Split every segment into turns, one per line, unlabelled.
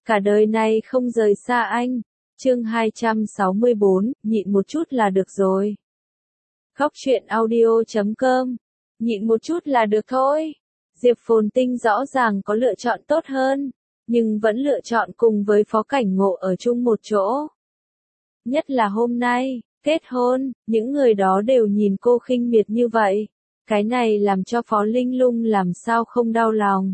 cả đời này không rời xa anh. Chương 264, nhịn một chút là được rồi. Góc truyện audio.com. Nhịn một chút là được thôi. Diệp Phồn Tinh rõ ràng có lựa chọn tốt hơn, nhưng vẫn lựa chọn cùng với Phó Cảnh Ngộ ở chung một chỗ. Nhất là hôm nay, kết hôn, những người đó đều nhìn cô khinh miệt như vậy. Cái này làm cho Phó Linh Lung làm sao không đau lòng.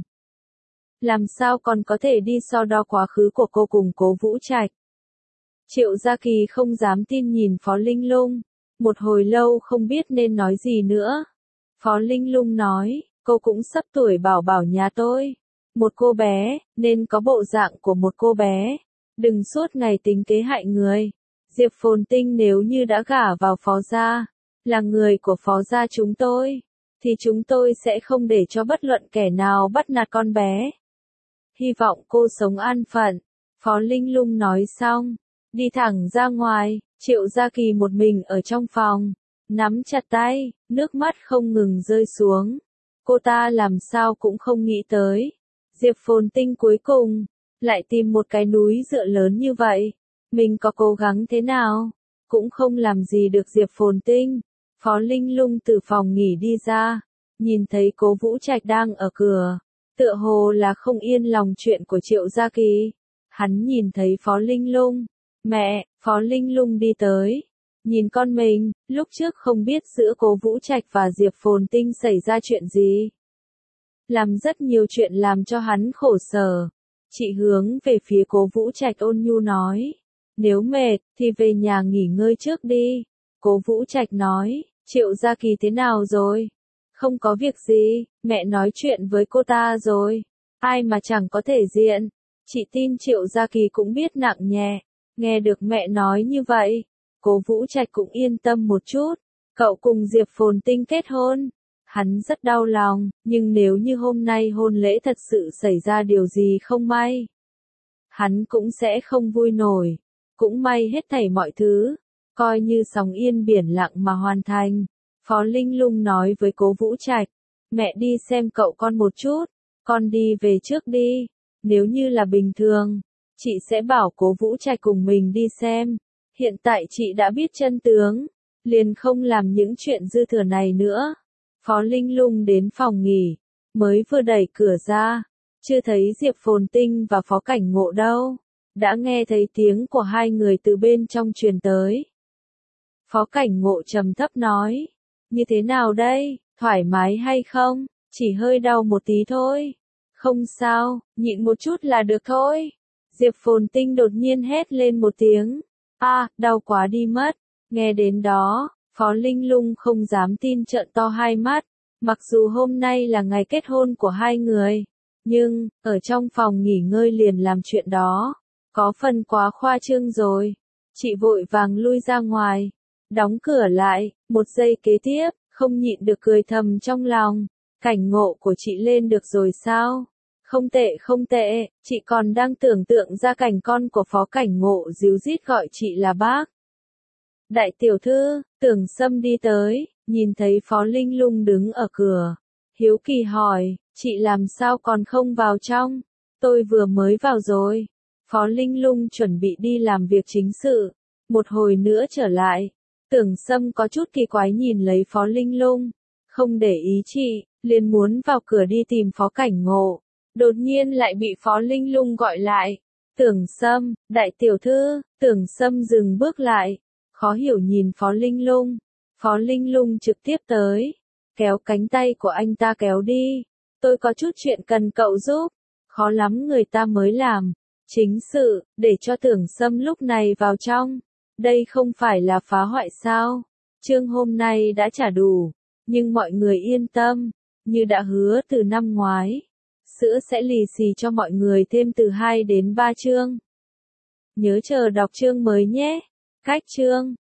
Làm sao còn có thể đi so đo quá khứ của cô cùng Cố Vũ Trạch. Triệu Gia Kỳ không dám tin nhìn Phó Linh Lung, một hồi lâu không biết nên nói gì nữa. Phó Linh Lung nói, cô cũng sắp tuổi bảo bảo nhà tôi. Một cô bé, nên có bộ dạng của một cô bé. Đừng suốt ngày tính kế hại người. Diệp Phồn Tinh nếu như đã gả vào Phó gia, là người của Phó gia chúng tôi, thì chúng tôi sẽ không để cho bất luận kẻ nào bắt nạt con bé. Hy vọng cô sống an phận. Phó Linh Lung nói xong, đi thẳng ra ngoài. Triệu Gia Kỳ một mình ở trong phòng, nắm chặt tay, nước mắt không ngừng rơi xuống. Cô ta làm sao cũng không nghĩ tới, Diệp Phồn Tinh cuối cùng lại tìm một cái núi dựa lớn như vậy. Mình có cố gắng thế nào, cũng không làm gì được Diệp Phồn Tinh. Phó Linh Lung từ phòng nghỉ đi ra, nhìn thấy Cố Vũ Trạch đang ở cửa, tựa hồ là không yên lòng chuyện của Triệu Gia Kỳ. Hắn nhìn thấy Phó Linh Lung, mẹ. Phó Linh Lung đi tới, nhìn con mình, lúc trước không biết giữa Cố Vũ Trạch và Diệp Phồn Tinh xảy ra chuyện gì. Làm rất nhiều chuyện làm cho hắn khổ sở. Chị hướng về phía Cố Vũ Trạch ôn nhu nói, nếu mệt, thì về nhà nghỉ ngơi trước đi. Cố Vũ Trạch nói, Triệu Gia Kỳ thế nào rồi? Không có việc gì, mẹ nói chuyện với cô ta rồi. Ai mà chẳng có thể diện. Chị tin Triệu Gia Kỳ cũng biết nặng nhẹ. Nghe được mẹ nói như vậy, Cố Vũ Trạch cũng yên tâm một chút. Cậu cùng Diệp Phồn Tinh kết hôn. Hắn rất đau lòng, nhưng nếu như hôm nay hôn lễ thật sự xảy ra điều gì không may, hắn cũng sẽ không vui nổi. Cũng may hết thảy mọi thứ, coi như sóng yên biển lặng mà hoàn thành. Phó Linh Lung nói với Cố Vũ Trạch, mẹ đi xem cậu con một chút, con đi về trước đi. Nếu như là bình thường, chị sẽ bảo Cố Vũ Trạch cùng mình đi xem. Hiện tại chị đã biết chân tướng, liền không làm những chuyện dư thừa này nữa. Phó Linh Lung đến phòng nghỉ, mới vừa đẩy cửa ra, chưa thấy Diệp Phồn Tinh và Phó Cảnh Ngộ đâu, đã nghe thấy tiếng của hai người từ bên trong truyền tới. Phó Cảnh Ngộ trầm thấp nói, như thế nào đây, thoải mái hay không, chỉ hơi đau một tí thôi. Không sao, nhịn một chút là được thôi. Diệp Phồn Tinh đột nhiên hét lên một tiếng, đau quá đi mất. Nghe đến đó, Phó Linh Lung không dám tin trợn to hai mắt. Mặc dù hôm nay là ngày kết hôn của hai người, nhưng, ở trong phòng nghỉ ngơi liền làm chuyện đó, có phần quá khoa trương rồi. Chị vội vàng lui ra ngoài, đóng cửa lại. Một giây kế tiếp, không nhịn được cười thầm trong lòng. Cảnh Ngộ của chị lên được rồi sao? Không tệ không tệ, chị còn đang tưởng tượng ra cảnh con của Phó Cảnh Ngộ díu dít gọi chị là bác. Đại tiểu thư, Tưởng Sâm đi tới, nhìn thấy Phó Linh Lung đứng ở cửa. Hiếu kỳ hỏi, chị làm sao còn không vào trong? Tôi vừa mới vào rồi. Phó Linh Lung chuẩn bị đi làm việc chính sự, một hồi nữa trở lại. Tưởng Sâm có chút kỳ quái nhìn lấy Phó Linh Lung, không để ý chị, liền muốn vào cửa đi tìm Phó Cảnh Ngộ. Đột nhiên lại bị Phó Linh Lung gọi lại. Tưởng Sâm, đại tiểu thư. Tưởng Sâm dừng bước lại, khó hiểu nhìn Phó Linh Lung. Phó Linh Lung trực tiếp tới, kéo cánh tay của anh ta kéo đi. Tôi có chút chuyện cần cậu giúp, khó lắm người ta mới làm. Chính sự, để cho Tưởng Sâm lúc này vào trong. Đây không phải là phá hoại sao? Chương hôm nay đã trả đủ, nhưng mọi người yên tâm, như đã hứa từ năm ngoái. Sữa sẽ lì xì cho mọi người thêm từ 2 đến 3 chương. Nhớ chờ đọc chương mới nhé. Cách chương